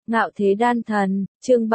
Ngạo Thế Đan Thần, chương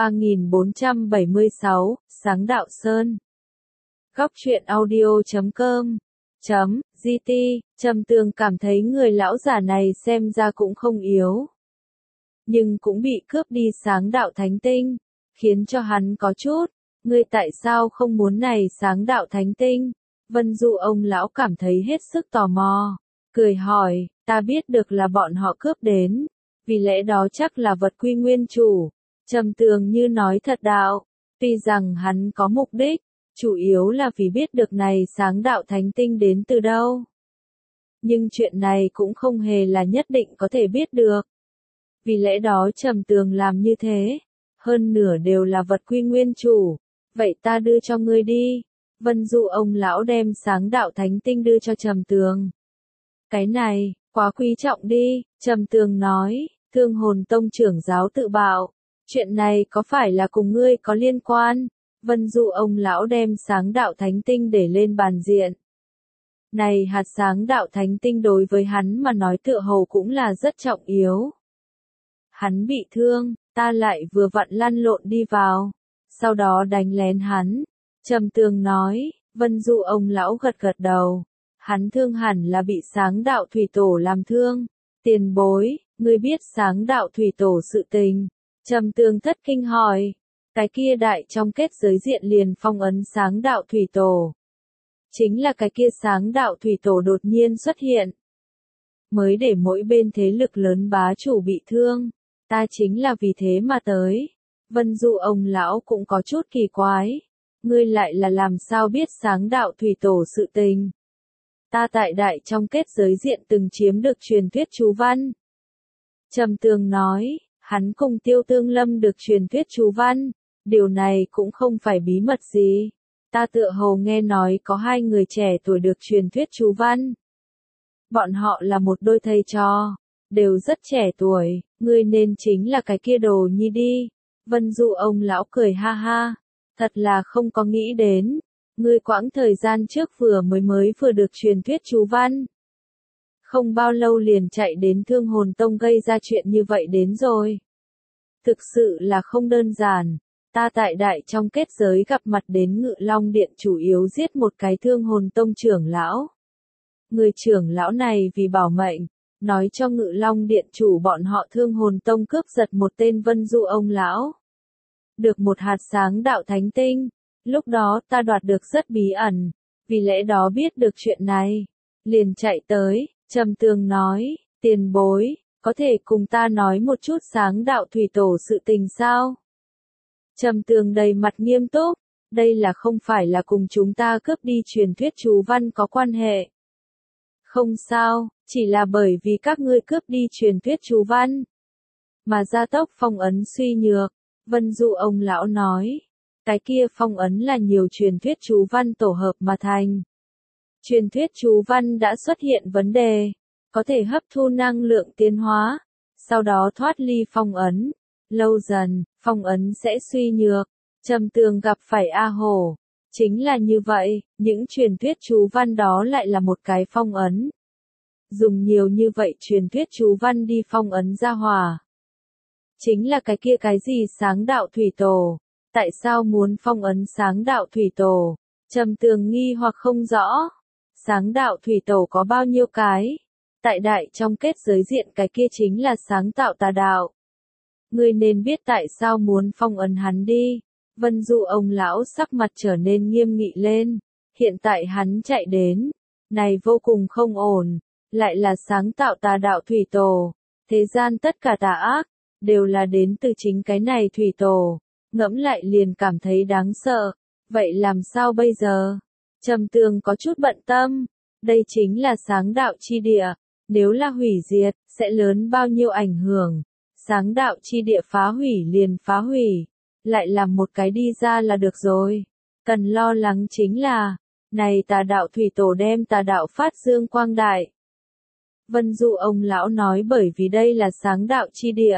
3476, Sáng Đạo Sơn. Góc truyện audio.com .gt, Trầm Tường cảm thấy người lão giả này xem ra cũng không yếu. Nhưng cũng bị cướp đi Sáng Đạo Thánh Tinh, khiến cho hắn có chút, ngươi tại sao không muốn này Sáng Đạo Thánh Tinh? Vân Du ông lão cảm thấy hết sức tò mò, cười hỏi, ta biết được là bọn họ cướp đến, vì lẽ đó chắc là vật quy nguyên chủ. Trầm Tường như nói thật đạo, tuy rằng hắn có mục đích, chủ yếu là vì biết được này Sáng Đạo Thánh Tinh đến từ đâu. Nhưng chuyện này cũng không hề là nhất định có thể biết được. Vì lẽ đó Trầm Tường làm như thế, hơn nửa đều là vật quy nguyên chủ, vậy ta đưa cho ngươi đi. Vân Du ông lão đem Sáng Đạo Thánh Tinh đưa cho Trầm Tường. Cái này, quá quý trọng đi, Trầm Tường nói, Thương Hồn Tông trưởng giáo tự bạo, chuyện này có phải là cùng ngươi có liên quan? Vân Du ông lão đem Sáng Đạo Thánh Tinh để lên bàn diện. Này hạt Sáng Đạo Thánh Tinh đối với hắn mà nói tựa hồ cũng là rất trọng yếu. Hắn bị thương, ta lại vừa vặn lăn lộn đi vào, sau đó đánh lén hắn. Trầm Tường nói, Vân Du ông lão gật gật đầu, hắn thương hẳn là bị Sáng Đạo Thủy Tổ làm thương. Tiền bối, ngươi biết Sáng Đạo Thủy Tổ sự tình? Trầm Tường thất kinh hỏi, cái kia đại trong kết giới diện liền phong ấn Sáng Đạo Thủy Tổ. Chính là cái kia Sáng Đạo Thủy Tổ đột nhiên xuất hiện, mới để mỗi bên thế lực lớn bá chủ bị thương, ta chính là vì thế mà tới. Vân Du ông lão cũng có chút kỳ quái, ngươi lại là làm sao biết Sáng Đạo Thủy Tổ sự tình? Ta tại đại trong kết giới diện từng chiếm được truyền thuyết chú văn. Trầm Tường nói, hắn cùng Tiêu Tương Lâm được truyền thuyết chú văn, điều này cũng không phải bí mật gì. Ta tựa hồ nghe nói có hai người trẻ tuổi được truyền thuyết chú văn. Bọn họ là một đôi thầy trò, đều rất trẻ tuổi, ngươi nên chính là cái kia đồ nhi đi. Vân Du ông lão cười ha ha, thật là không có nghĩ đến, ngươi quãng thời gian trước vừa được truyền thuyết chú văn. Không bao lâu liền chạy đến Thương Hồn Tông gây ra chuyện như vậy đến rồi. Thực sự là không đơn giản, ta tại đại trong kết giới gặp mặt đến Ngự Long Điện chủ yếu giết một cái Thương Hồn Tông trưởng lão. Người trưởng lão này vì bảo mệnh, nói cho Ngự Long Điện chủ bọn họ Thương Hồn Tông cướp giật một tên Vân Du ông lão. Được một hạt Sáng Đạo Thánh Tinh, lúc đó ta đoạt được rất bí ẩn, vì lẽ đó biết được chuyện này, liền chạy tới. Trầm Tường nói, tiền bối, có thể cùng ta nói một chút Sáng Đạo Thủy Tổ sự tình sao? Trầm Tường đầy mặt nghiêm túc, đây là không phải là cùng chúng ta cướp đi truyền thuyết chú văn có quan hệ. Không sao, chỉ là bởi vì các ngươi cướp đi truyền thuyết chú văn, mà gia tốc phong ấn suy nhược. Vân Du ông lão nói, cái kia phong ấn là nhiều truyền thuyết chú văn tổ hợp mà thành. Truyền thuyết chú văn đã xuất hiện vấn đề, có thể hấp thu năng lượng tiến hóa, sau đó thoát ly phong ấn. Lâu dần, phong ấn sẽ suy nhược. Trầm Tường gặp phải A Hổ, chính là như vậy, những truyền thuyết chú văn đó lại là một cái phong ấn. Dùng nhiều như vậy truyền thuyết chú văn đi phong ấn ra hỏa. Chính là cái kia cái gì Sáng Đạo Thủy Tổ, tại sao muốn phong ấn Sáng Đạo Thủy Tổ? Trầm Tường nghi hoặc không rõ. Sáng Đạo Thủy Tổ có bao nhiêu cái? Tại đại trong kết giới diện cái kia chính là sáng tạo tà đạo. Ngươi nên biết tại sao muốn phong ấn hắn đi. Vân Du ông lão sắc mặt trở nên nghiêm nghị lên. Hiện tại hắn chạy đến, này vô cùng không ổn, lại là sáng tạo tà đạo Thủy Tổ. Thế gian tất cả tà ác, đều là đến từ chính cái này Thủy Tổ. Ngẫm lại liền cảm thấy đáng sợ. Vậy làm sao bây giờ? Trầm Tường có chút bận tâm. Đây chính là Sáng Đạo chi địa. Nếu là hủy diệt, sẽ lớn bao nhiêu ảnh hưởng. Sáng Đạo chi địa phá hủy liền phá hủy. Lại làm một cái đi ra là được rồi. Cần lo lắng chính là, này tà đạo Thủy Tổ đem tà đạo phát dương quang đại. Vân Du ông lão nói bởi vì đây là Sáng Đạo chi địa.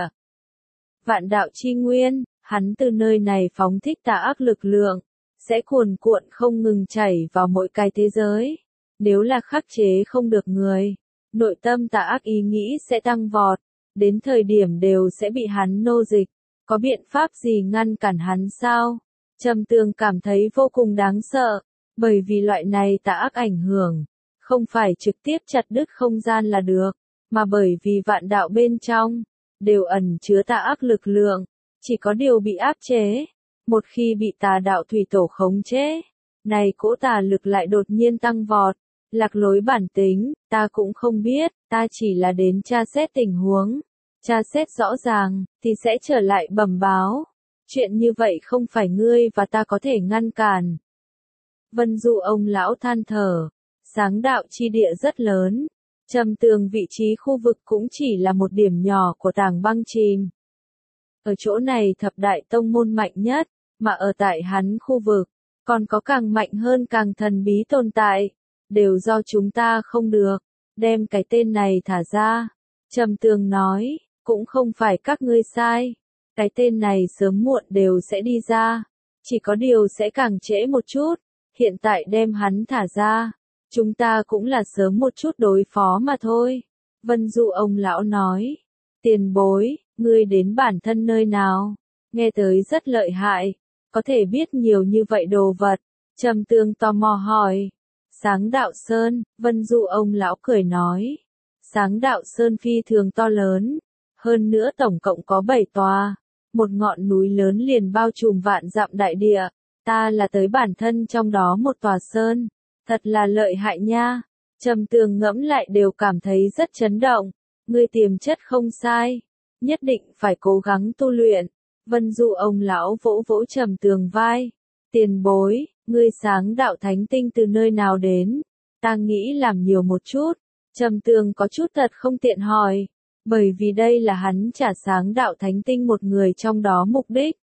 Vạn đạo chi nguyên, hắn từ nơi này phóng thích tà ác lực lượng, sẽ cuồn cuộn không ngừng chảy vào mỗi cái thế giới. Nếu là khắc chế không được người, nội tâm tà ác ý nghĩ sẽ tăng vọt, đến thời điểm đều sẽ bị hắn nô dịch, có biện pháp gì ngăn cản hắn sao? Trầm Tường cảm thấy vô cùng đáng sợ, bởi vì loại này tà ác ảnh hưởng, không phải trực tiếp chặt đứt không gian là được, mà bởi vì vạn đạo bên trong, đều ẩn chứa tà ác lực lượng, chỉ có điều bị áp chế, một khi bị tà đạo thủy tổ khống chế, này cỗ tà lực lại đột nhiên tăng vọt, lạc lối bản tính, ta cũng không biết, ta chỉ là đến tra xét tình huống, tra xét rõ ràng, thì sẽ trở lại bẩm báo. Chuyện như vậy không phải ngươi và ta có thể ngăn cản. Vân Du ông lão than thở, sáng đạo chi địa rất lớn, Trầm Tường vị trí khu vực cũng chỉ là một điểm nhỏ của tảng băng chìm. Ở chỗ này thập đại tông môn mạnh nhất, mà ở tại hắn khu vực, còn có càng mạnh hơn càng thần bí tồn tại, đều do chúng ta không được, đem cái tên này thả ra. Trầm Tường nói, cũng không phải các ngươi sai, cái tên này sớm muộn đều sẽ đi ra, chỉ có điều sẽ càng trễ một chút, hiện tại đem hắn thả ra, chúng ta cũng là sớm một chút đối phó mà thôi. Vân Du ông lão nói, tiền bối, ngươi đến bản thân nơi nào, nghe tới rất lợi hại, có thể biết nhiều như vậy đồ vật. Trầm Tường tò mò hỏi, Sáng Đạo Sơn. Vân Du ông lão cười nói, Sáng Đạo Sơn phi thường to lớn, hơn nữa tổng cộng có 7 tòa, một ngọn núi lớn liền bao trùm vạn dặm đại địa, ta là tới bản thân trong đó một tòa sơn, thật là lợi hại nha. Trầm Tường ngẫm lại đều cảm thấy rất chấn động, ngươi tiềm chất không sai, nhất định phải cố gắng tu luyện. Vân Du ông lão vỗ vỗ Trầm Tường vai, tiền bối, ngươi sáng đạo thánh tinh từ nơi nào đến, ta nghĩ làm nhiều một chút. Trầm Tường có chút thật không tiện hỏi, bởi vì đây là hắn trả sáng đạo thánh tinh một người trong đó mục đích.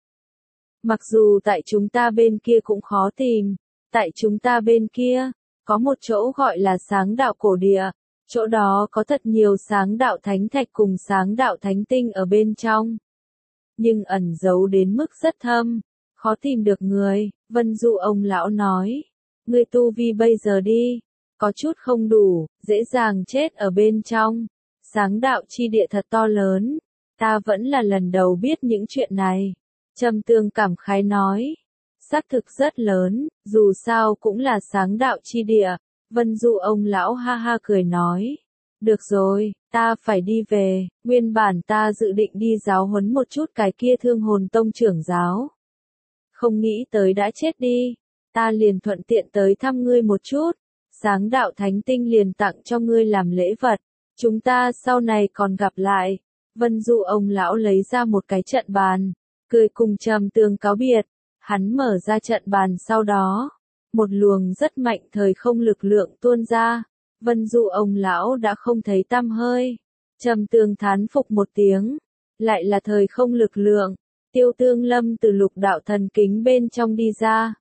Mặc dù tại chúng ta bên kia cũng khó tìm, tại chúng ta bên kia, có một chỗ gọi là sáng đạo cổ địa, chỗ đó có thật nhiều sáng đạo thánh thạch cùng sáng đạo thánh tinh ở bên trong. Nhưng ẩn giấu đến mức rất thâm, khó tìm được người. Vân Du ông lão nói, ngươi tu vi bây giờ đi, có chút không đủ, dễ dàng chết ở bên trong. Sáng đạo chi địa thật to lớn, ta vẫn là lần đầu biết những chuyện này. Trầm Tường cảm khái nói, xác thực rất lớn, dù sao cũng là sáng đạo chi địa. Vân Du ông lão ha ha cười nói, được rồi, ta phải đi về, nguyên bản ta dự định đi giáo huấn một chút cái kia Thương Hồn Tông trưởng giáo. Không nghĩ tới đã chết đi, ta liền thuận tiện tới thăm ngươi một chút, sáng đạo thánh tinh liền tặng cho ngươi làm lễ vật, chúng ta sau này còn gặp lại. Vân Du ông lão lấy ra một cái trận bàn, cười cùng Trầm Tường cáo biệt, hắn mở ra trận bàn sau đó, một luồng rất mạnh thời không lực lượng tuôn ra, Vân Du ông lão đã không thấy tăm hơi. Trầm Tường thán phục một tiếng, lại là thời không lực lượng. Tiêu Tương Lâm từ lục đạo thần kính bên trong đi ra,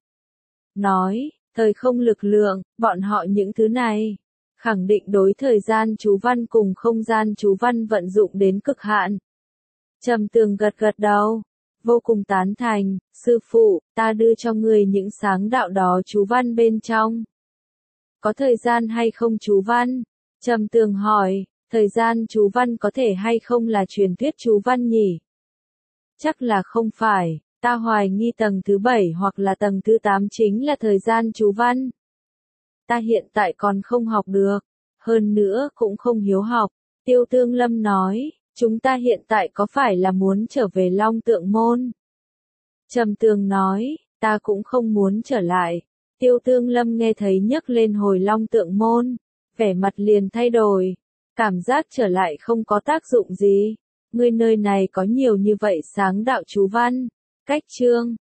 nói, thời không lực lượng, bọn họ những thứ này, khẳng định đối thời gian chú văn cùng không gian chú văn vận dụng đến cực hạn. Trầm Tường gật gật đầu, vô cùng tán thành, sư phụ, ta đưa cho người những sáng đạo đó chú văn bên trong. Có thời gian hay không chú văn? Trầm Tường hỏi, thời gian chú văn có thể hay không là truyền thuyết chú văn nhỉ? Chắc là không phải, ta hoài nghi tầng thứ 7 hoặc là tầng thứ 8 chính là thời gian chú văn. Ta hiện tại còn không học được, hơn nữa cũng không hiếu học. Tiêu Tương Lâm nói, chúng ta hiện tại có phải là muốn trở về Long Tượng Môn? Trầm Tường nói, ta cũng không muốn trở lại. Tiêu Tương Lâm nghe thấy nhấc lên hồi Long Tượng Môn, vẻ mặt liền thay đổi, cảm giác trở lại không có tác dụng gì. Ngươi nơi này có nhiều như vậy sáng đạo chú văn. Cách chương